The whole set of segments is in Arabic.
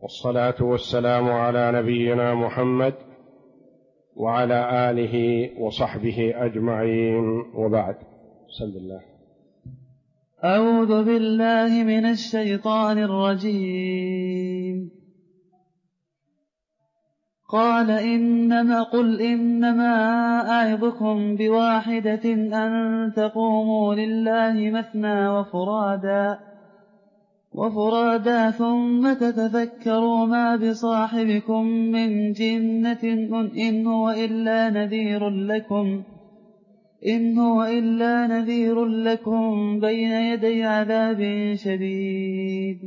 والصلاة والسلام على نبينا محمد وعلى آله وصحبه أجمعين، وبعد. بسم الله. أعوذ بالله من الشيطان الرجيم. قال قل إنما أعظكم بواحدة أن تقوموا لله مثنى وفرادا ثم تتفكروا ما بصاحبكم من جنة إن هو إلا نذير لكم بين يدي عذاب شديد.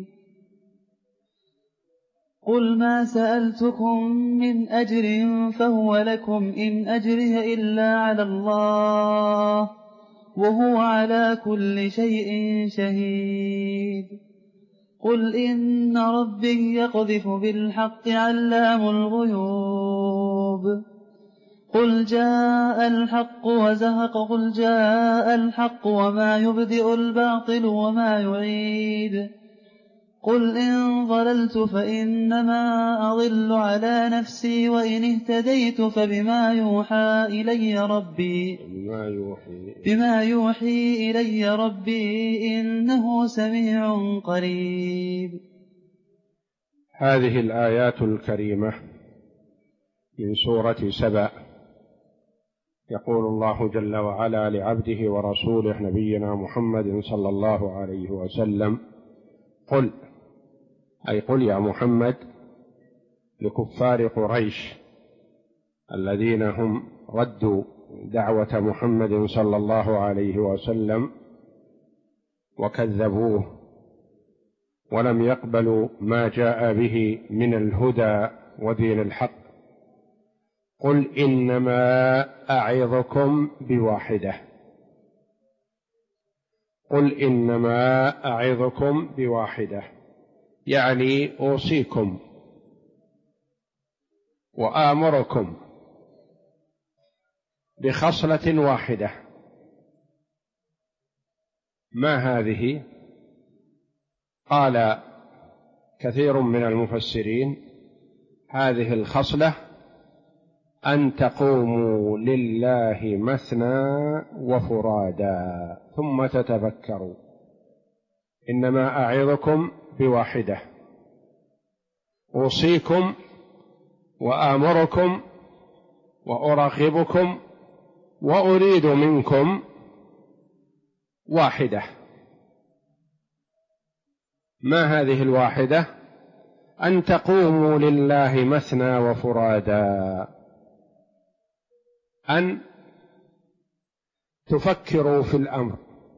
قل ما سألتكم من أجر فهو لكم، إن أجري إلا على الله وهو على كل شيء شهيد. قل إن ربي يقذف بالحق علام الغيوب. قل جاء الحق وزهق، قل جاء الحق وما يبدئ الباطل وما يعيد. قل إن ضللت فإنما أضل على نفسي، وإن اهتديت فبما يوحي إلي ربي إنه سميع قريب. هذه الآيات الكريمة من سورة سبأ يقول الله جل وعلا لعبده ورسوله نبينا محمد صلى الله عليه وسلم: قل، أي قل يا محمد لكفار قريش الذين هم ردوا دعوة محمد صلى الله عليه وسلم وكذبوه ولم يقبلوا ما جاء به من الهدى ودين الحق: قل إنما أعظكم بواحدة. قل إنما أعظكم بواحدة، يعني أوصيكم وآمركم بخصلة واحدة. ما هذه؟ قال كثير من المفسرين: هذه الخصلة أن تقوموا لله مثنى وفرادا ثم تتفكروا. إنما أعظكم بواحدة، أوصيكم وآمركم وأرغبكم وأريد منكم واحدة. ما هذه الواحدة؟ أن تقوموا لله مثنى وفرادا، أن تفكروا في الأمر.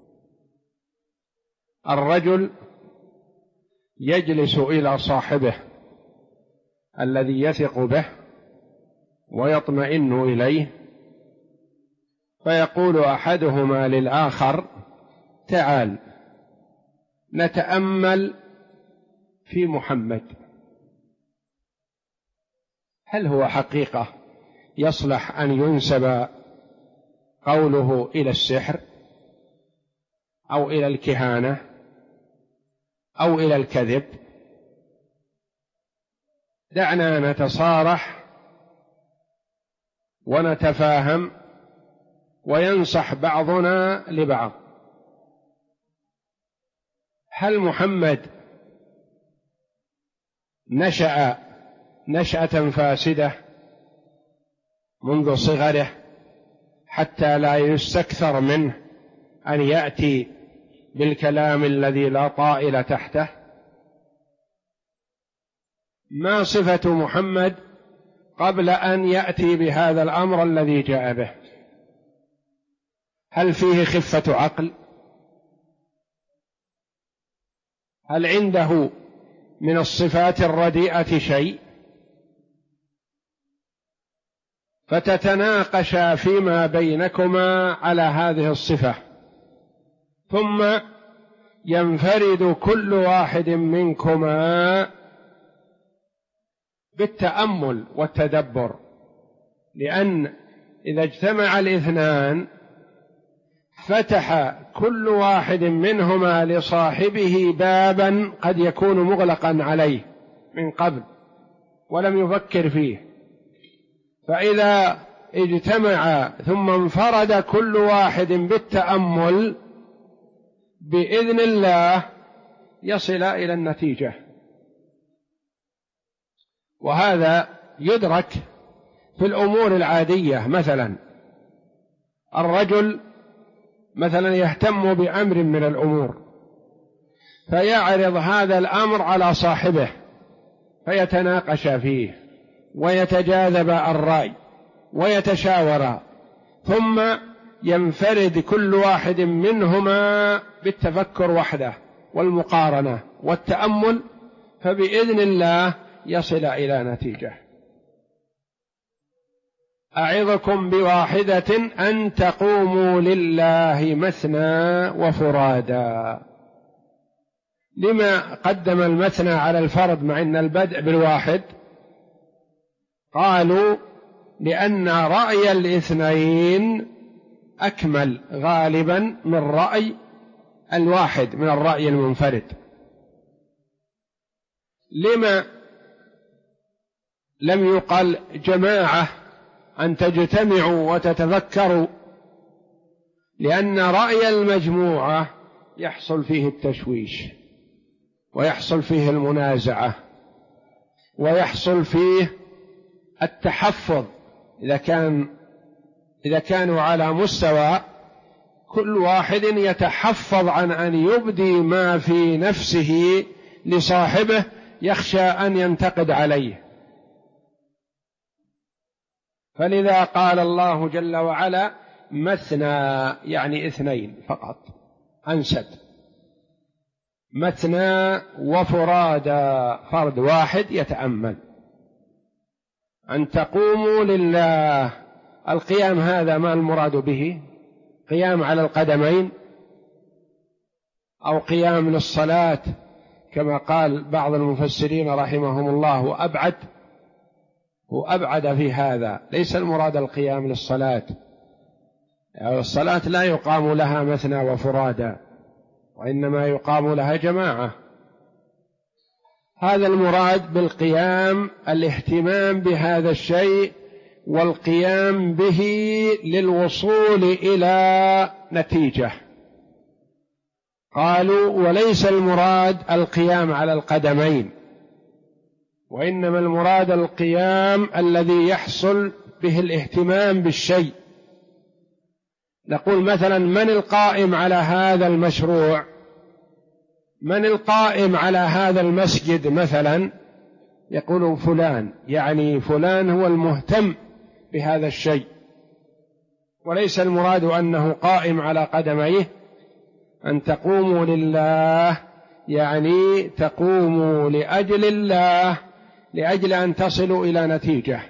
الرجل يجلس إلى صاحبه الذي يثق به ويطمئن إليه، فيقول أحدهما للآخر: تعال نتأمل في محمد، هل هو حقيقة يصلح أن ينسب قوله إلى السحر أو إلى الكهانة أو إلى الكذب؟ دعنا نتصارح ونتفاهم وينصح بعضنا لبعض. هل محمد نشأ نشأة فاسدة منذ صغره حتى لا يستكثر منه أن يأتي بالكلام الذي لا طائل تحته؟ ما صفة محمد قبل أن يأتي بهذا الأمر الذي جاء به؟ هل فيه خفة عقل؟ هل عنده من الصفات الرديئة شيء؟ فتتناقشا فيما بينكما على هذه الصفة، ثم ينفرد كل واحد منكما بالتأمل والتدبر، لأن إذا اجتمع الاثنان فتح كل واحد منهما لصاحبه بابا قد يكون مغلقا عليه من قبل ولم يفكر فيه، فإذا اجتمع ثم انفرد كل واحد بالتأمل بإذن الله يصل إلى النتيجة. وهذا يدرك في الأمور العادية، مثلا الرجل مثلا يهتم بأمر من الأمور فيعرض هذا الأمر على صاحبه فيتناقش فيه ويتجاذب الرأي ويتشاورا، ثم ينفرد كل واحد منهما بالتفكر وحده والمقارنة والتأمل، فبإذن الله يصل إلى نتيجة. أعظكم بواحدة أن تقوموا لله مثنى وفرادا. لما قدم المثنى على الفرد مع أن البدء بالواحد؟ قالوا لأن رأي الاثنين أكمل غالبا من رأي الواحد، من الرأي المنفرد. لما لم يقل جماعة أن تجتمعوا وتتفكروا؟ لأن رأي المجموعة يحصل فيه التشويش ويحصل فيه المنازعة ويحصل فيه التحفظ. إذا كانوا على مستوى كل واحد يتحفظ عن أن يبدي ما في نفسه لصاحبه، يخشى أن ينتقد عليه. فلذا قال الله جل وعلا مثنى، يعني اثنين فقط، أنسب. مثنى وفرادا، فرد واحد يتأمل. أن تقوموا لله، القيام هذا ما المراد به؟ قيام على القدمين أو قيام للصلاة كما قال بعض المفسرين رحمهم الله، وأبعد في هذا. ليس المراد القيام للصلاة، الصلاة لا يقام لها مثنى وفرادا، وإنما يقام لها جماعة. هذا المراد بالقيام الاهتمام بهذا الشيء والقيام به للوصول إلى نتيجة. قالوا وليس المراد القيام على القدمين، وإنما المراد القيام الذي يحصل به الاهتمام بالشيء. نقول مثلا من القائم على هذا المشروع؟ من القائم على هذا المسجد مثلا؟ يقول فلان، يعني فلان هو المهتم بهذا الشيء، وليس المراد أنه قائم على قدميه. أن تقوموا لله يعني تقوموا لأجل الله، لأجل أن تصلوا إلى نتيجة.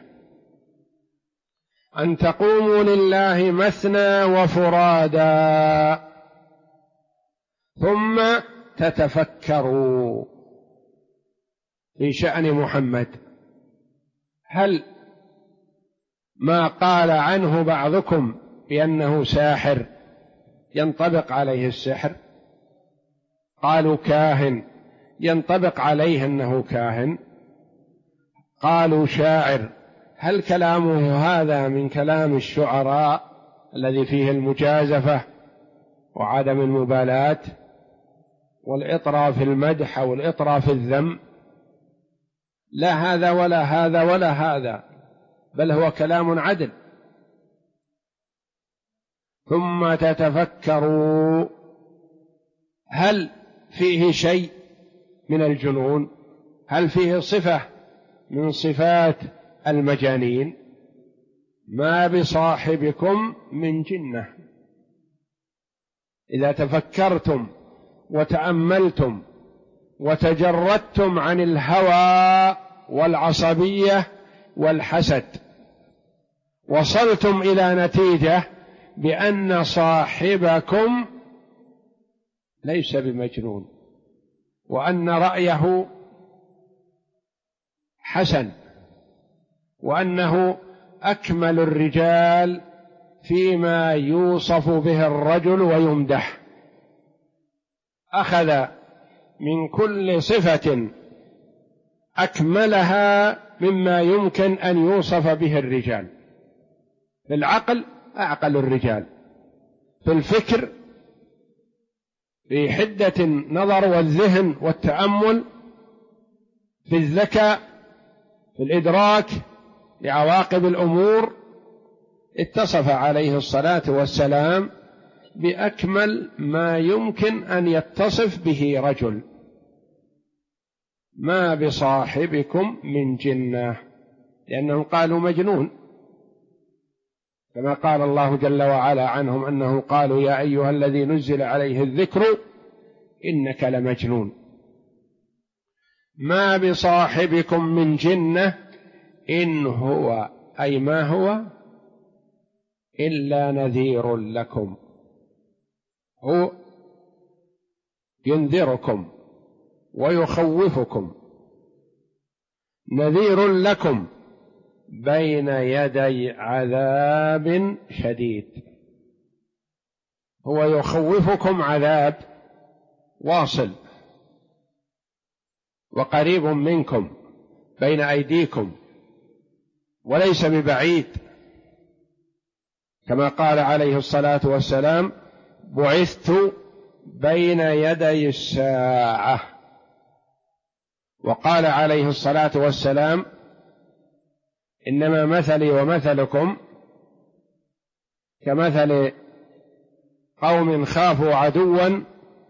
أن تقوموا لله مثنى وفرادا ثم تتفكروا في شأن محمد. هل ما قال عنه بعضكم بأنه ساحر ينطبق عليه السحر؟ قالوا كاهن ينطبق عليه أنه كاهن. قالوا شاعر، هل كلامه هذا من كلام الشعراء الذي فيه المجازفة وعدم المبالاة والإطراء في المدح أو الإطراء في الذم؟ لا هذا ولا هذا ولا هذا، بل هو كلام عدل. ثم تتفكروا، هل فيه شيء من الجنون؟ هل فيه صفة من صفات المجانين؟ ما بصاحبكم من جنة. إذا تفكرتم وتأملتم وتجردتم عن الهوى والعصبية والحسد، وصلتم إلى نتيجة بأن صاحبكم ليس بمجنون، وأن رأيه حسن، وأنه أكمل الرجال فيما يوصف به الرجل ويمدح. أخذ من كل صفة أكملها مما يمكن أن يوصف به الرجال. في العقل أعقل الرجال، في الفكر، في حدة النظر والذهن والتأمل، في الذكاء، في الإدراك لعواقب الأمور، اتصف عليه الصلاة والسلام بأكمل ما يمكن أن يتصف به رجل. ما بصاحبكم من جنة، لأنهم قالوا مجنون، كما قال الله جل وعلا عنهم أنه قالوا يا أيها الذي نزل عليه الذكر إنك لمجنون. ما بصاحبكم من جنة إن هو أي ما هو إلا نذير لكم، هو ينذركم ويخوفكم، نذير لكم بين يدي عذاب شديد. هو يخوفكم عذاب واصل وقريب منكم بين أيديكم وليس ببعيد، كما قال عليه الصلاة والسلام بعثت بين يدي الساعة. وقال عليه الصلاة والسلام إنما مثلي ومثلكم كمثل قوم خافوا عدوا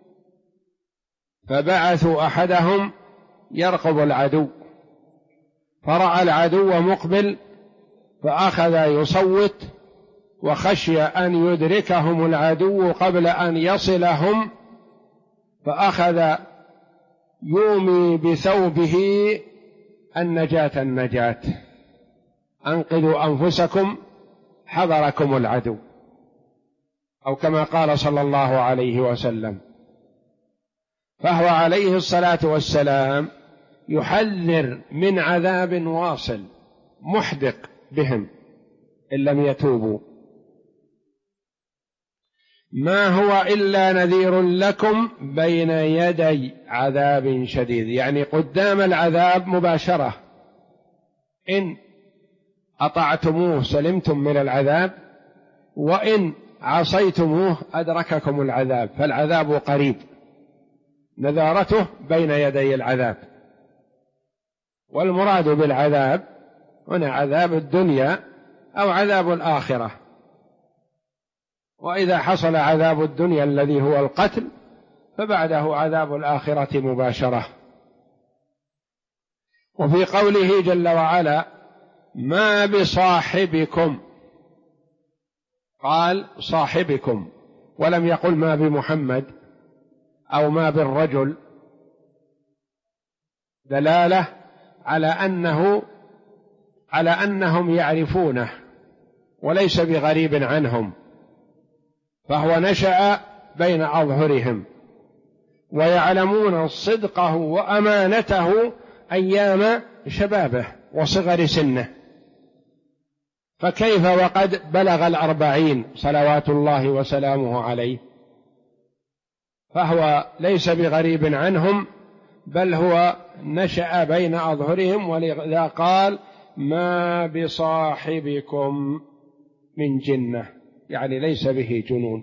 فبعثوا أحدهم يرقب العدو، فرأى العدو مقبل فأخذ يصوت وخشي أن يدركهم العدو قبل أن يصلهم، فأخذ يومي بثوبه النجاة، أنقذوا أنفسكم حضركم العدو، أو كما قال صلى الله عليه وسلم. فهو عليه الصلاة والسلام يحذر من عذاب واصل محدق بهم إن لم يتوبوا. ما هو إلا نذير لكم بين يدي عذاب شديد، يعني قدام العذاب مباشرة، إن أطعتموه سلمتم من العذاب، وإن عصيتموه أدرككم العذاب، فالعذاب قريب، نذارته بين يدي العذاب. والمراد بالعذاب هنا عذاب الدنيا أو عذاب الآخرة، وإذا حصل عذاب الدنيا الذي هو القتل فبعده عذاب الآخرة مباشرة. وفي قوله جل وعلا ما بصاحبكم، قال صاحبكم ولم يقل ما بمحمد أو ما بالرجل، دلالة على أنهم يعرفونه وليس بغريب عنهم، فهو نشأ بين أظهرهم ويعلمون صدقه وأمانته أيام شبابه وصغر سنه، فكيف وقد بلغ 40 صلوات الله وسلامه عليه؟ فهو ليس بغريب عنهم، بل هو نشأ بين أظهرهم، ولذا قال ما بصاحبكم من جنة، يعني ليس به جنون.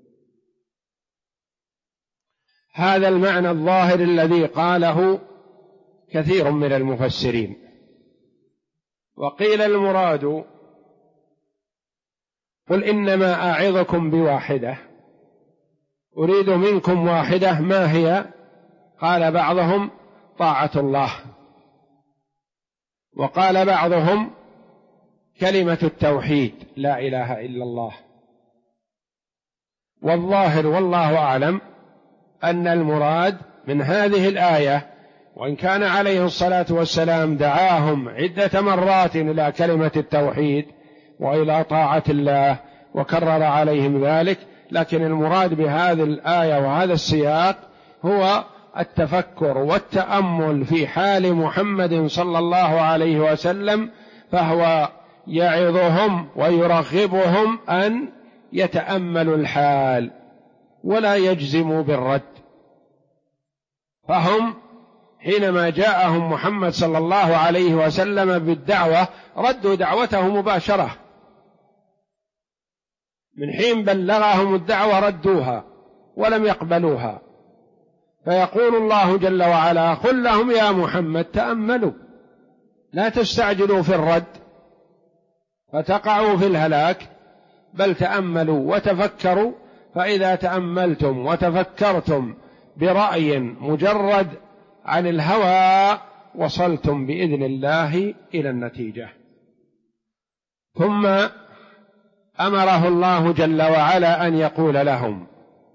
هذا المعنى الظاهر الذي قاله كثير من المفسرين. وقيل المراد قل إنما أعظكم بواحدة، أريد منكم واحدة، ما هي؟ قال بعضهم طاعة الله، وقال بعضهم كلمة التوحيد لا إله إلا الله. والظاهر والله أعلم أن المراد من هذه الآية، وإن كان عليه الصلاة والسلام دعاهم عدة مرات إلى كلمة التوحيد وإلى طاعة الله وكرر عليهم ذلك، لكن المراد بهذه الآية وهذا السياق هو التفكر والتأمل في حال محمد صلى الله عليه وسلم، فهو يعظهم ويرغبهم أن يتأملوا الحال ولا يجزموا بالرد. فهم حينما جاءهم محمد صلى الله عليه وسلم بالدعوة ردوا دعوته مباشرة، من حين بلغهم الدعوة ردوها ولم يقبلوها. فيقول الله جل وعلا: قل لهم يا محمد تأملوا، لا تستعجلوا في الرد فتقعوا في الهلاك، بل تأملوا وتفكروا، فإذا تأملتم وتفكرتم برأي مجرد عن الهوى وصلتم بإذن الله إلى النتيجة. ثم أمره الله جل وعلا أن يقول لهم: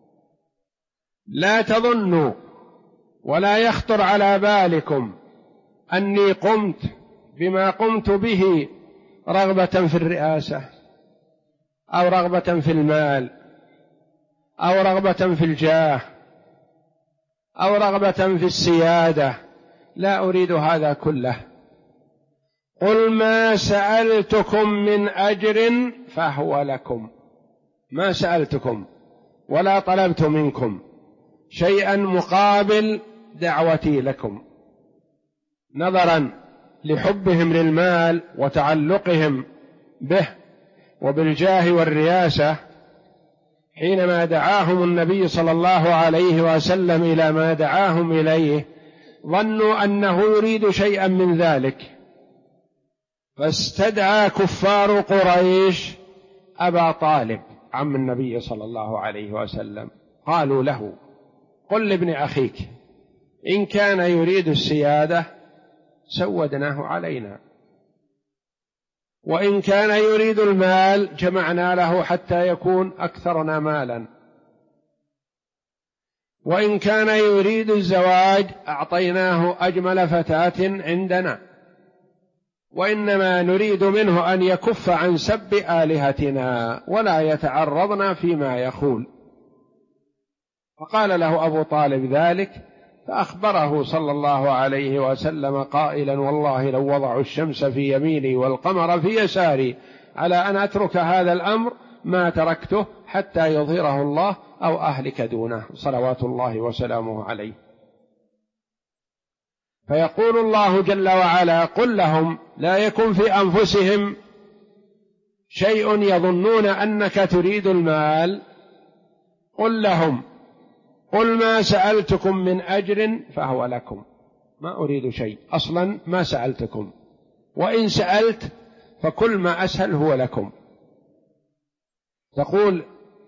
لا تظنوا ولا يخطر على بالكم أني قمت بما قمت به رغبة في الرئاسة أو رغبة في المال أو رغبة في الجاه أو رغبة في السيادة، لا أريد هذا كله. قل ما سألتكم من أجر فهو لكم، ما سألتكم ولا طلبت منكم شيئا مقابل دعوتي لكم، نظرا لحبهم للمال وتعلقهم به وبالجاه والرياسة. حينما دعاهم النبي صلى الله عليه وسلم إلى ما دعاهم إليه ظنوا أنه يريد شيئا من ذلك، فاستدعى كفار قريش أبا طالب عم النبي صلى الله عليه وسلم، قالوا له: قل لابن أخيك إن كان يريد السيادة سودناه علينا، وإن كان يريد المال جمعنا له حتى يكون أكثرنا مالا، وإن كان يريد الزواج أعطيناه أجمل فتاة عندنا، وإنما نريد منه أن يكف عن سب آلهتنا ولا يتعرضنا فيما يقول. فقال له أبو طالب ذلك، فأخبره صلى الله عليه وسلم قائلا: والله لو وضعوا الشمس في يميني والقمر في يساري على أن أترك هذا الأمر ما تركته حتى يظهره الله أو أهلك دونه، صلوات الله وسلامه عليه. فيقول الله جل وعلا: قل لهم لا يكن في أنفسهم شيء يظنون أنك تريد المال، قل لهم: قل ما سألتكم من أجر فهو لكم، ما أريد شيء أصلا، ما سألتكم، وإن سألت فكل ما أسهل هو لكم. تقول: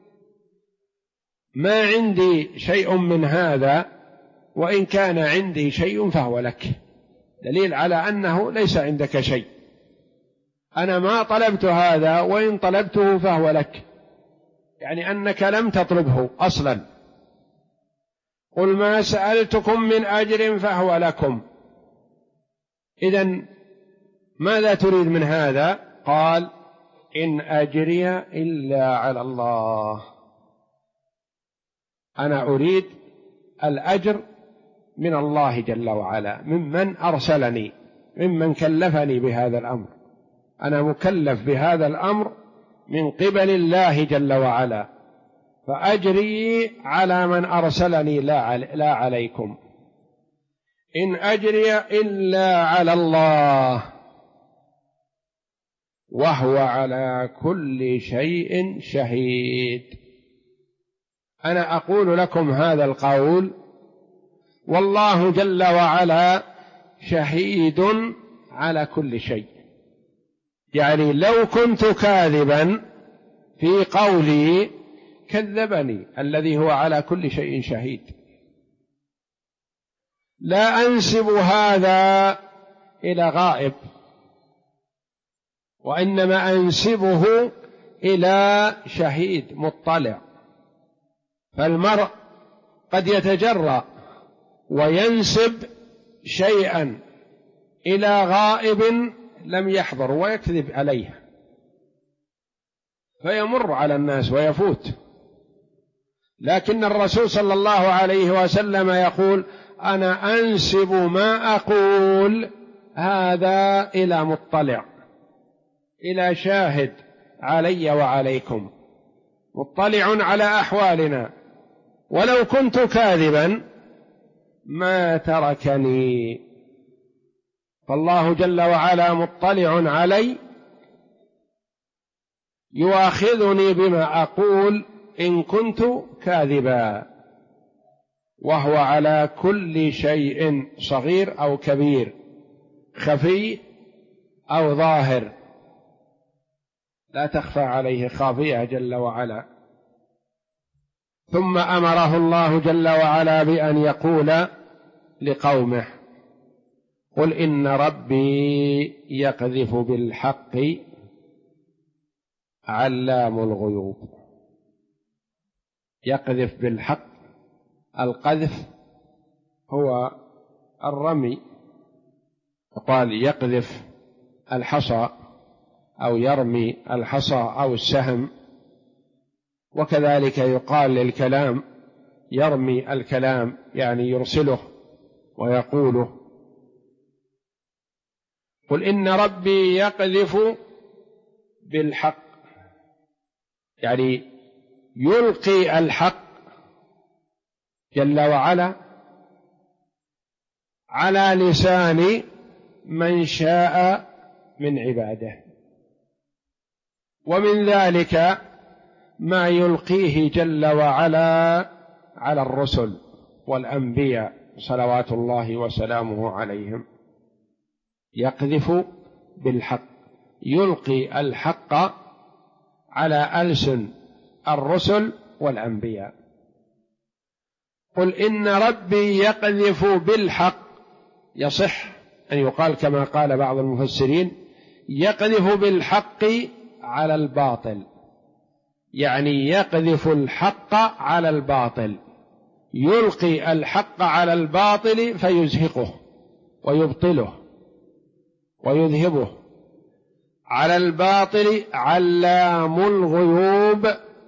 ما عندي شيء من هذا، وإن كان عندي شيء فهو لك، دليل على أنه ليس عندك شيء. أنا ما طلبت هذا، وإن طلبته فهو لك، يعني أنك لم تطلبه أصلا. قل ما سألتكم من أجر فهو لكم، إذن ماذا تريد من هذا؟ قال: إن أجري إلا على الله، أنا أريد الأجر من الله جل وعلا، ممن أرسلني، ممن كلفني بهذا الأمر. أنا مكلف بهذا الأمر من قبل الله جل وعلا، فأجري على من أرسلني لا عليكم. إن أجري إلا على الله وهو على كل شيء شهيد. أنا أقول لكم هذا القول والله جل وعلا شهيد على كل شيء، يعني لو كنت كاذبا في قولي كذبني الذي هو على كل شيء شهيد. لا أنسب هذا إلى غائب، وإنما أنسبه إلى شهيد مطلع. فالمرء قد يتجرأ وينسب شيئا إلى غائب لم يحضر ويكذب عليه فيمر على الناس ويفوت، لكن الرسول صلى الله عليه وسلم يقول: أنا أنسب ما أقول هذا إلى مطلع، إلى شاهد علي وعليكم، مطلع على أحوالنا. ولو كنت كاذبا ما تركني. فالله جل وعلا مطلع علي يؤاخذني بما أقول إن كنت كاذبا، وهو على كل شيء صغير أو كبير، خفي أو ظاهر، لا تخفى عليه خافية جل وعلا. ثم أمره الله جل وعلا بأن يقول لقومه: قل إن ربي يقذف بالحق علام الغيوب. يقذف بالحق، القذف هو الرمي، قال يقذف الحصى أو يرمي الحصى أو السهم، وكذلك يقال للكلام يرمي الكلام، يعني يرسله ويقوله. قل إن ربي يقذف بالحق، يعني يلقي الحق جل وعلا على لسان من شاء من عباده، ومن ذلك ما يلقيه جل وعلا على الرسل والأنبياء صلوات الله وسلامه عليهم. يقذف بالحق، يلقي الحق على ألسن الرسل والأنبياء. قل إن ربي يقذف بالحق، يصح أن يقال كما قال بعض المفسرين: يقذف بالحق على الباطل، يعني يقذف الحق على الباطل، يلقي الحق على الباطل فيزهقه ويبطله ويذهبه. على الباطل علام الغيوب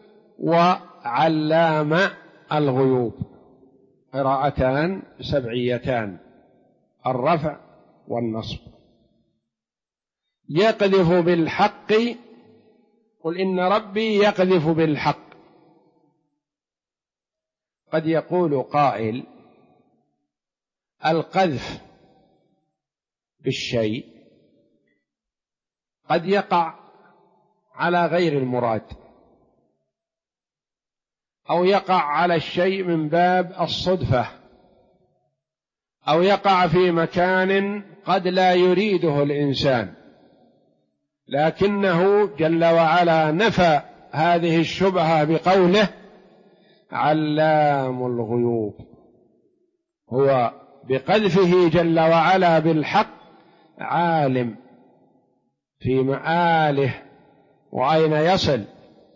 وعلام الغيوب، قراءتان سبعيتان، الرفع والنصب. يقذف بالحق، قل إن ربي يقذف بالحق. قد يقول قائل: القذف بالشيء قد يقع على غير المراد، أو يقع على الشيء من باب الصدفة، أو يقع في مكان قد لا يريده الإنسان، لكنه جل وعلا نفى هذه الشبهة بقوله: علام الغيوب. هو بقذفه جل وعلا بالحق عالم في مآله وأين يصل.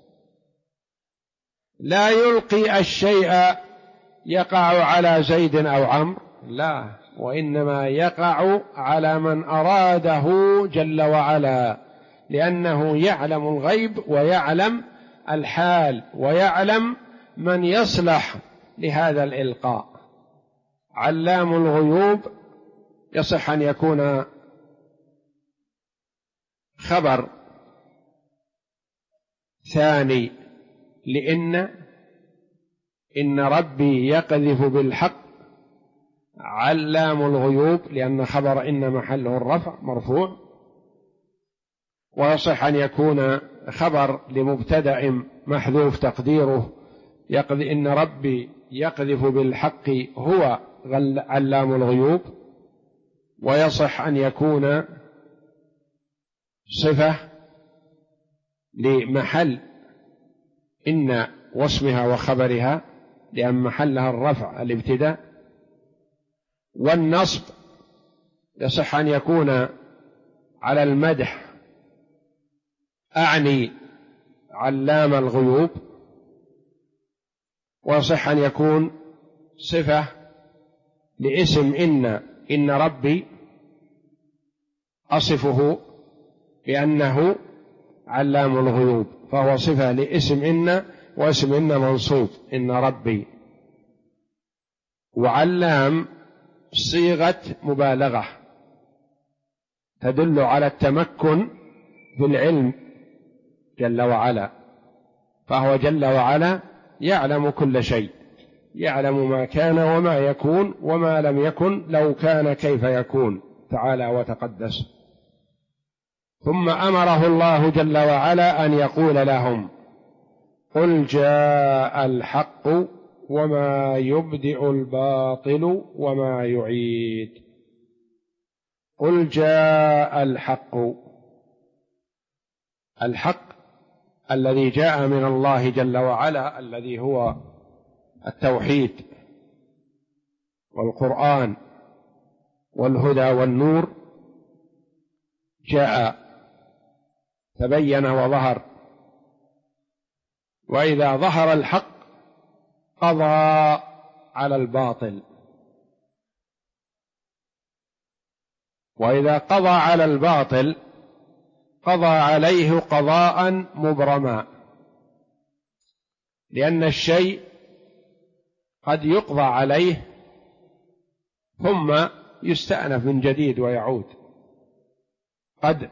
لا يلقي الشيء يقع على زيد أو عمرو، لا، وإنما يقع على من أراده جل وعلا، لأنه يعلم الغيب ويعلم الحال ويعلم من يصلح لهذا الإلقاء. علام الغيوب يصح أن يكون خبر ثاني إن ربي يقذف بالحق علام الغيوب، لأن خبر إن محله الرفع مرفوع. ويصح أن يكون خبر لمبتدأ محذوف تقديره إن ربي يقذف بالحق هو علام الغيوب. ويصح أن يكون صفة لمحل إن واسمها وخبرها، لأن محلها الرفع الابتداء. والنصب يصح أن يكون على المدح، أعني علام الغيوب. ويصح أن يكون صفة لاسم إن ربي أصفه بأنه علام الغيوب، فهو صفة لاسم إن، واسم إن منصوب إن ربي. وعلام صيغة مبالغة تدل على التمكن بالعلم جل وعلا، فهو جل وعلا يعلم كل شيء، يعلم ما كان وما يكون وما لم يكن لو كان كيف يكون تعالى وتقدس. ثم أمره الله جل وعلا أن يقول لهم: قل جاء الحق وما يبدئ الباطل وما يعيد. قل جاء الحق، الحق الذي جاء من الله جل وعلا الذي هو التوحيد والقرآن والهدى والنور، جاء تبين وظهر. وإذا ظهر الحق قضى على الباطل، وإذا قضى على الباطل قضى عليه قضاء مبرما، لأن الشيء قد يقضى عليه ثم يستأنف من جديد ويعود. قد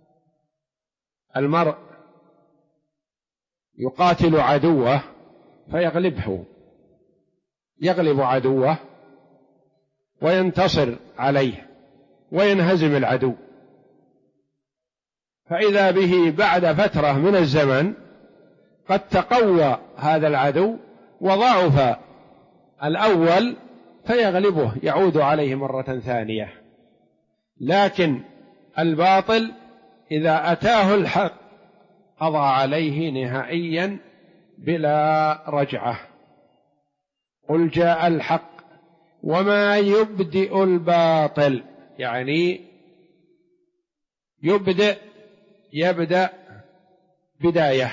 المرء يقاتل عدوه فيغلبه، يغلب عدوه وينتصر عليه وينهزم العدو، فإذا به بعد فترة من الزمن قد تقوى هذا العدو وضعف الأول فيغلبه، يعود عليه مرة ثانية. لكن الباطل إذا أتاه الحق قضى عليه نهائيا بلا رجعة. قل جاء الحق وما يبدئ الباطل، يعني يبدأ بداية،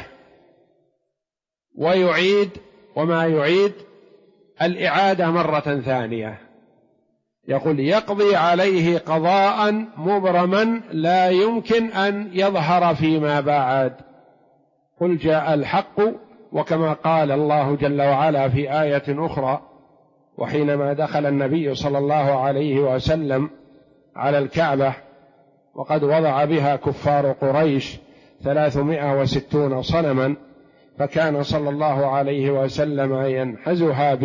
ويعيد وما يعيد الإعادة مرة ثانية. يقول يقضي عليه قضاء مبرما لا يمكن أن يظهر فيما بعد. قل جاء الحق، وكما قال الله جل وعلا في آية أخرى: وحينما دخل النبي صلى الله عليه وسلم على الكعبة وقد وضع بها كفار قريش 360 صنما، فكان صلى الله عليه وسلم ينحزها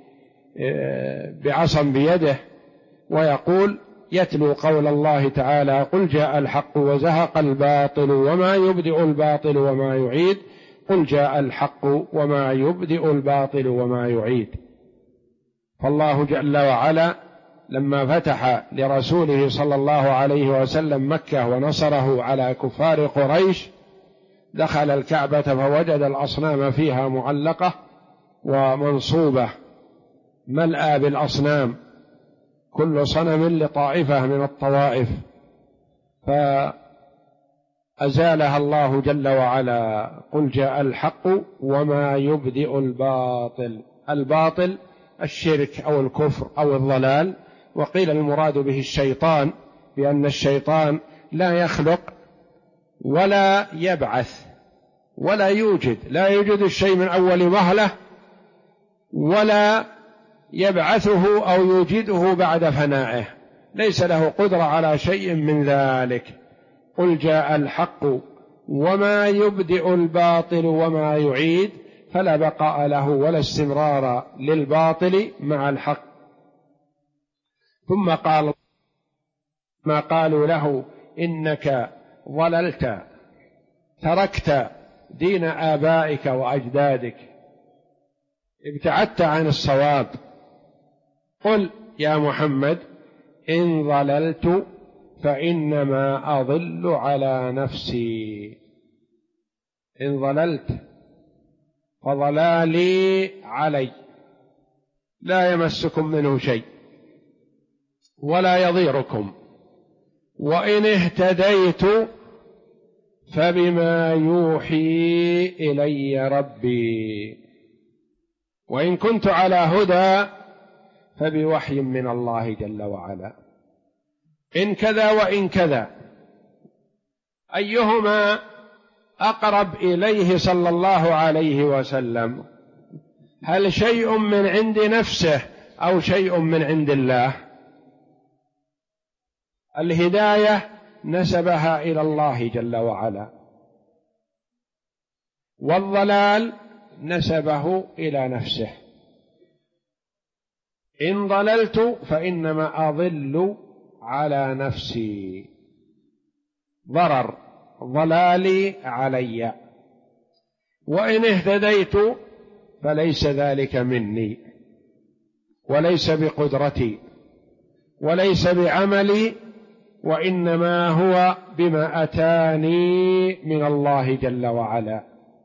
بعصا بيده ويقول يتلو قول الله تعالى: قل جاء الحق وزهق الباطل وما يبدئ الباطل وما يعيد. قل جاء الحق وما يبدئ الباطل وما يعيد. فالله جل وعلا لما فتح لرسوله صلى الله عليه وسلم مكة ونصره على كفار قريش، دخل الكعبة فوجد الأصنام فيها معلقة ومنصوبة ملأى بالأصنام، كل صنم لطائفة من الطوائف، فأزالها الله جل وعلا. قل جاء الحق وما يبدئ الباطل، الباطل الشرك أو الكفر أو الضلال، وقيل المراد به الشيطان، بأن الشيطان لا يخلق ولا يبعث ولا يوجد، لا يوجد الشيء من أول مهلة ولا يبعثه أو يوجده بعد فنائه، ليس له قدرة على شيء من ذلك. قل جاء الحق وما يبدئ الباطل وما يعيد، فلا بقاء له ولا استمرار للباطل مع الحق. ثم قال ما قالوا له: إنك ضللت، تركت دين آبائك وأجدادك، ابتعدت عن الصواب. قل يا محمد: إن ضللت فإنما أضل على نفسي. إن ضللت فضلالي علي، لا يمسكم منه شيء ولا يضيركم، وإن اهتديت فبما يوحي إلي ربي، وإن كنت على هدى فبوحي من الله جل وعلا. إن كذا وإن كذا، أيهما أقرب إليه صلى الله عليه وسلم؟ هل شيء من عند نفسه أو شيء من عند الله؟ الهداية نسبها إلى الله جل وعلا، والضلال نسبه إلى نفسه. إن ضللت فإنما أضل على نفسي، ضرر ضلالي علي، وإن اهتديت فليس ذلك مني وليس بقدرتي وليس بعملي، وإنما هو بما أتاني من الله جل وعلا.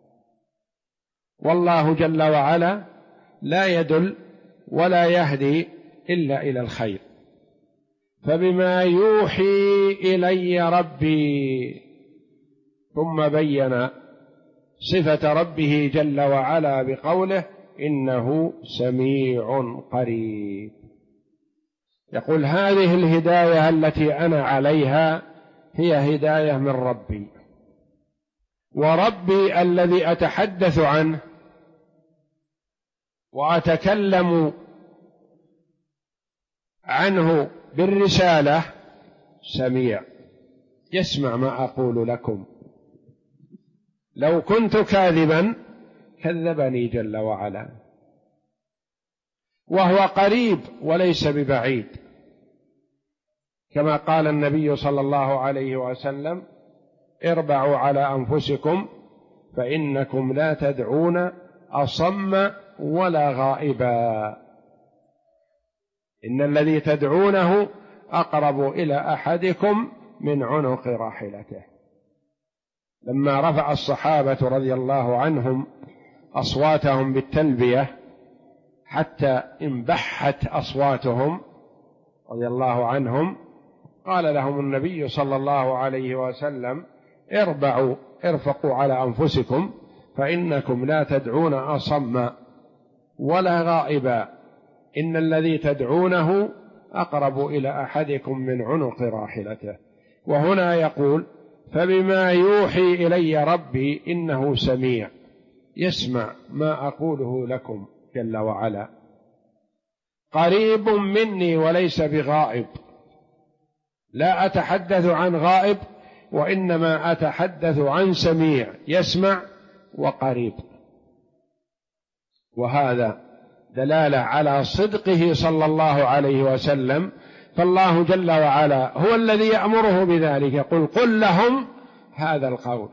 والله جل وعلا لا يدل ولا يهدي إلا إلى الخير. فبما يوحي إلي ربي، ثم بين صفة ربه جل وعلا بقوله إنه سميع قريب. يقول هذه الهداية التي أنا عليها هي هداية من ربي، وربي الذي أتحدث عنه وأتكلم عنه بالرسالة سميع، يسمع ما أقول لكم. لو كنت كاذبا كذبني جل وعلا، وهو قريب وليس ببعيد، كما قال النبي صلى الله عليه وسلم اربعوا على أنفسكم فإنكم لا تدعون أصم ولا غائبا، إن الذي تدعونه أقرب إلى أحدكم من عنق راحلته. لما رفع الصحابة رضي الله عنهم أصواتهم بالتلبية حتى انبحت أصواتهم رضي الله عنهم، قال لهم النبي صلى الله عليه وسلم ارفقوا على أنفسكم فإنكم لا تدعون أصم ولا غائبا، إن الذي تدعونه أقرب إلى أحدكم من عنق راحلته. وهنا يقول فبما يوحي إلي ربي إنه سميع، يسمع ما أقوله لكم جل وعلا، قريب مني وليس بغائب، لا أتحدث عن غائب وإنما أتحدث عن سميع يسمع وقريب. وهذا دلالة على صدقه صلى الله عليه وسلم، فالله جل وعلا هو الذي يأمره بذلك، يقول قل لهم هذا القول،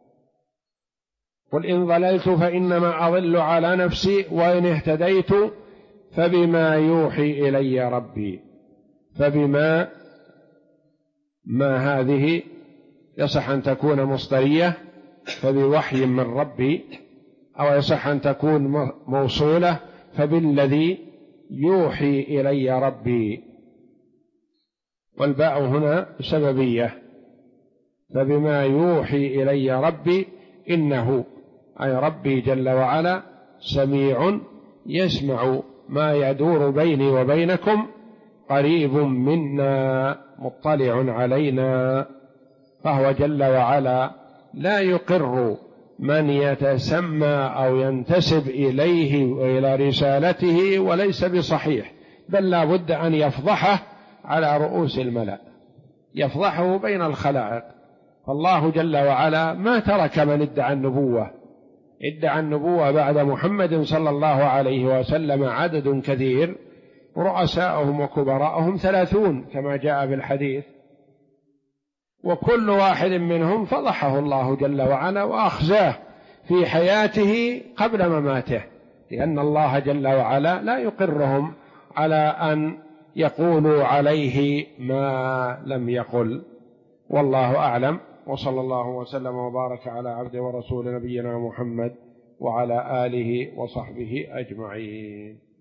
قل إن ضللت فإنما أضل على نفسي وإن اهتديت فبما يوحي إلي ربي. فبما ما هذه يصح أن تكون مصدرية، فبوحي من ربي، أو يصح أن تكون موصولة فبالذي يوحي إلي ربي، والباء هنا سببية، فبما يوحي إلي ربي إنه أي ربي جل وعلا سميع يسمع ما يدور بيني وبينكم، قريب منا مطلع علينا. فهو جل وعلا لا يقر من يتسمى أو ينتسب إليه وإلى رسالته وليس بصحيح، بل لا بد أن يفضحه على رؤوس الملأ، يفضحه بين الخلائق. فالله جل وعلا ما ترك من ادعى النبوة بعد محمد صلى الله عليه وسلم عدد كثير، رؤساءهم وكبراءهم 30 كما جاء في الحديث، وكل واحد منهم فضحه الله جل وعلا وأخزاه في حياته قبل مماته، لأن الله جل وعلا لا يقرهم على أن يقولوا عليه ما لم يقل. والله أعلم، وصلى الله وسلم وبارك على عبده ورسول نبينا محمد وعلى آله وصحبه أجمعين.